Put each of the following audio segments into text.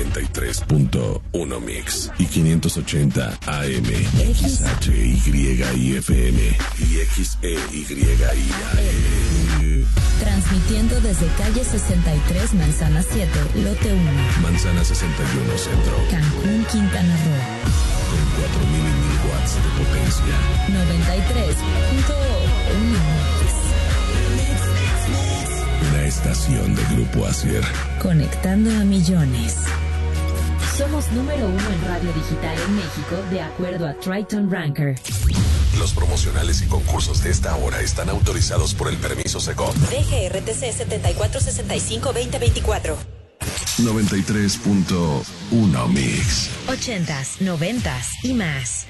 93.1 Mix y 580 AM. XHYY FM y XEYY AM. Transmitiendo desde calle 63, Manzana 7, lote 1. Manzana 61 Centro. Cancún, Quintana Roo. Con 4.000 y 1.000 watts de potencia. 93.1 Mix. Una estación de Grupo Asier. Conectando a millones. Somos número 1 en radio digital en México, de acuerdo a Triton Ranker. Los promocionales y concursos de esta hora están autorizados por el permiso SECOP. DGRTC 7465-2024. 93.1 Mix. 80s, 90s y más.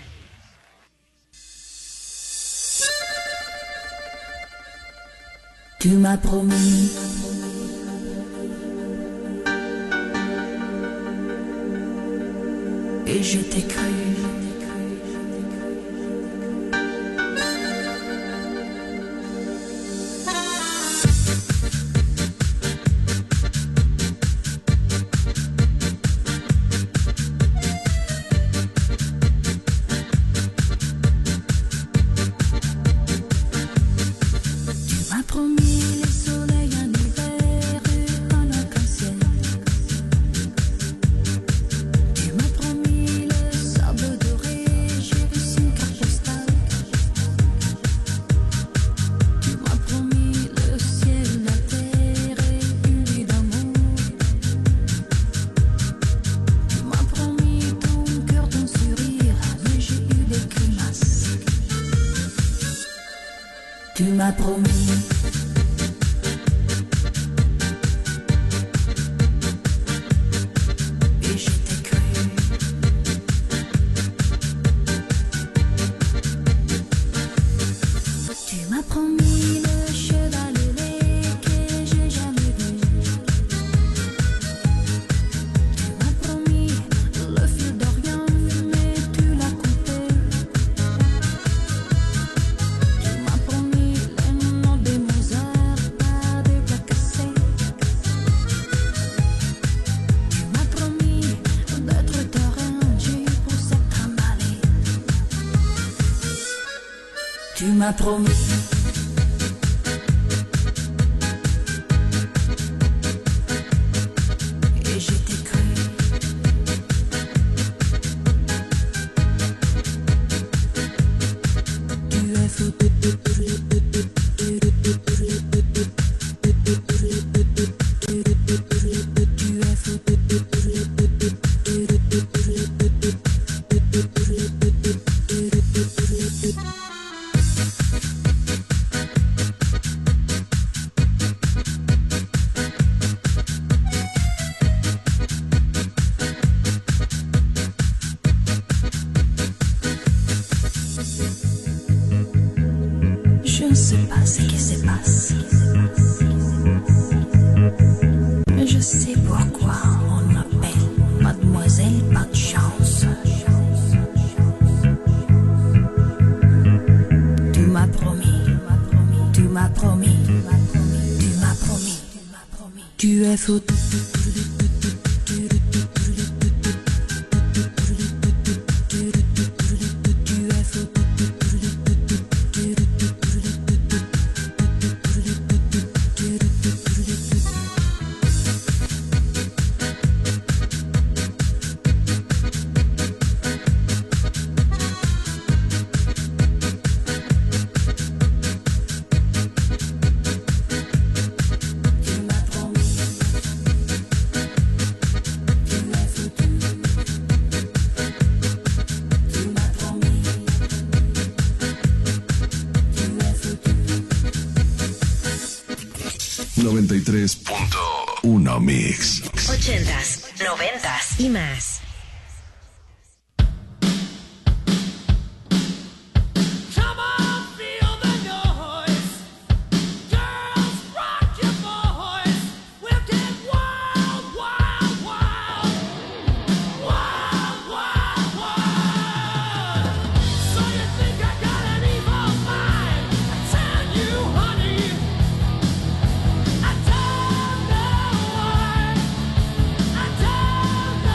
Tu m'as promis et je t'ai cru. Tu m'as promis. Et je t'ai cru. Tu m'as promis le cheval ailé que j'ai jamais vu. Tu m'as promis le fil d'Orient, mais tu l'as coupé. Tu m'as promis les noms des Mozart, pas des plats cassés. Tu m'as promis d'être t'arranger pour cette trimballée. Tu m'as promis. Et je t'ai cru. Tu es fou. Tu es fou. 93.1 Mix. 80s, 90s y más. No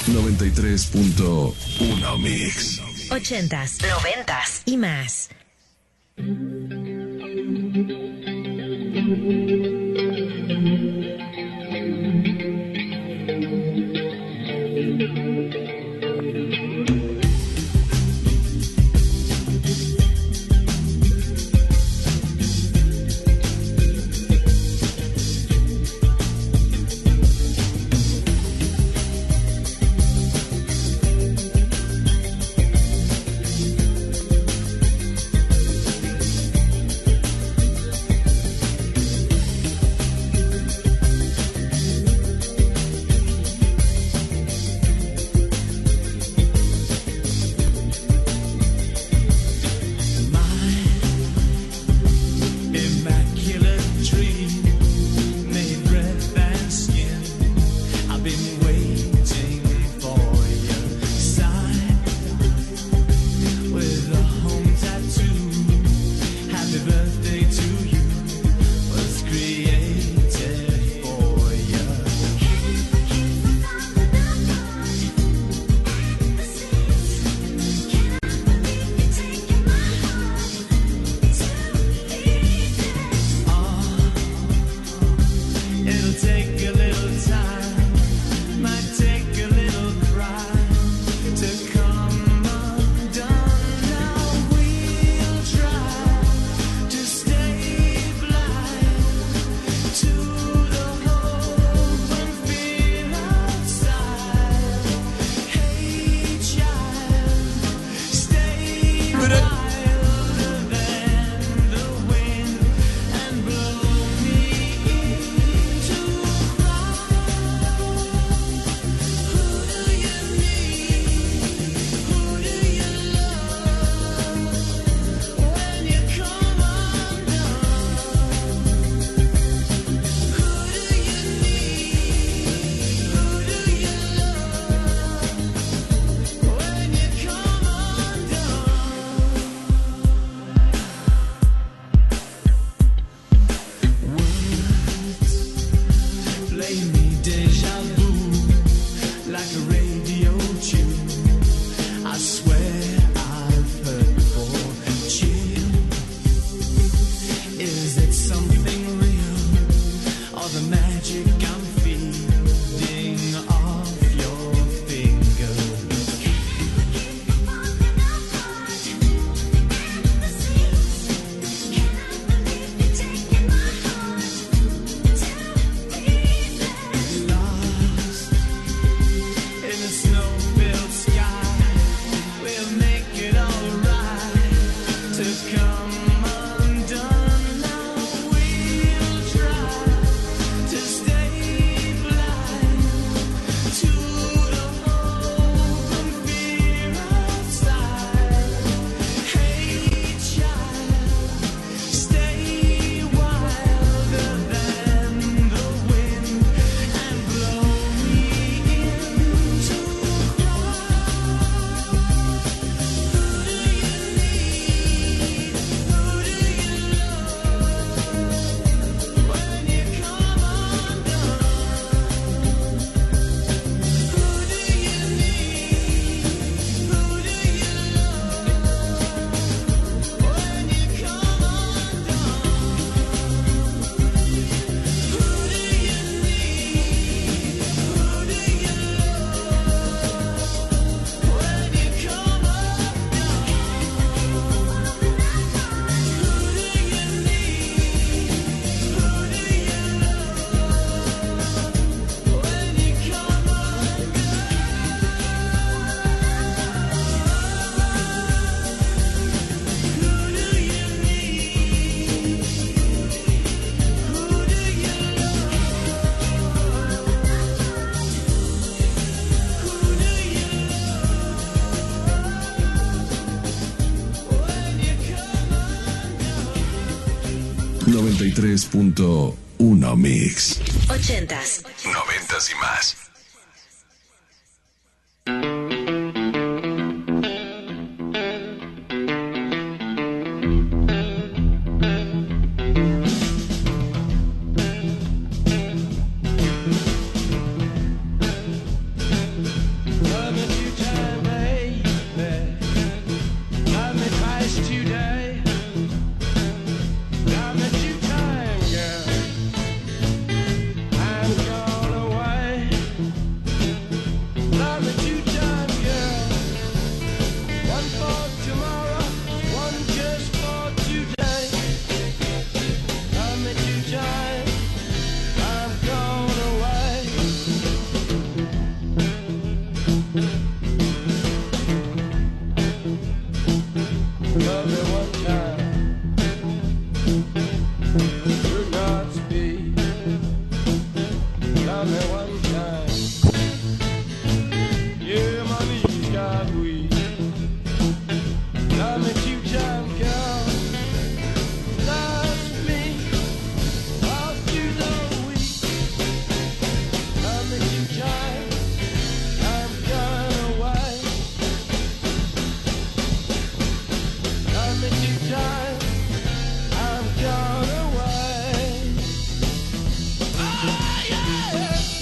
93.1 Mix. 80s, 90s y más. .1 Mix. 80s, 90s y más. got me one time. Yeah, my knees got weak. Got me two-time count. Last week, last 2 week. Got me two-time. I'm gone away. Got me two-time. I'm gone away. Oh, yeah.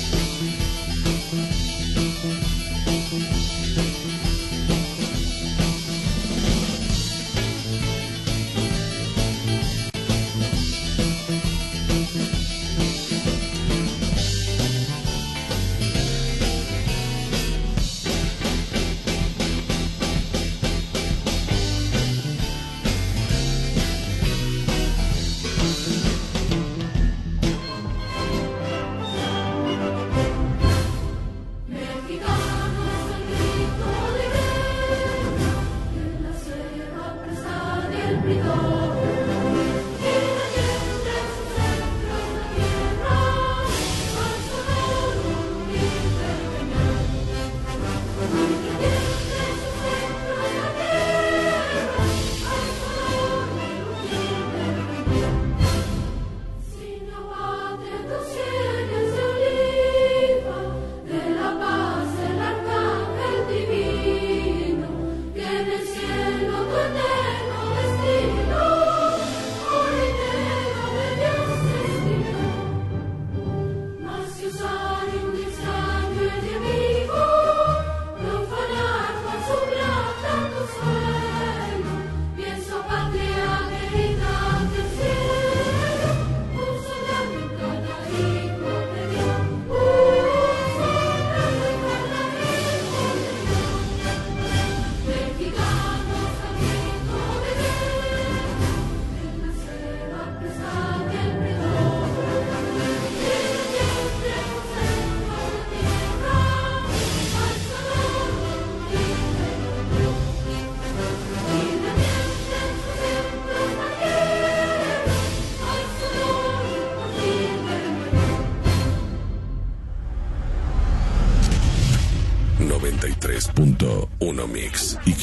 .1 Mix y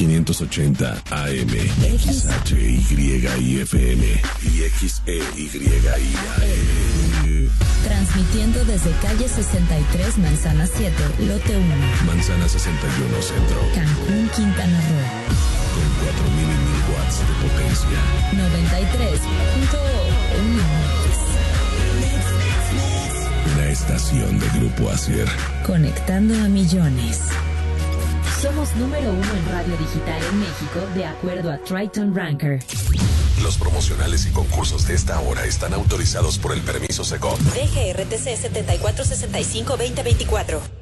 580 AM, XHYY FM y XEYY. Transmitiendo desde calle 63, Manzana 7, lote 1. Manzana 61 Centro. Cancún, Quintana Roo. Con 4.000 y 1.000 watts de potencia. 93.1 Mix. Una estación de Grupo Asier. Conectando a millones. Somos número 1 en radio digital en México, de acuerdo a Triton Ranker. Los promocionales y concursos de esta hora están autorizados por el permiso SECOP. DGRTC 7465-2024.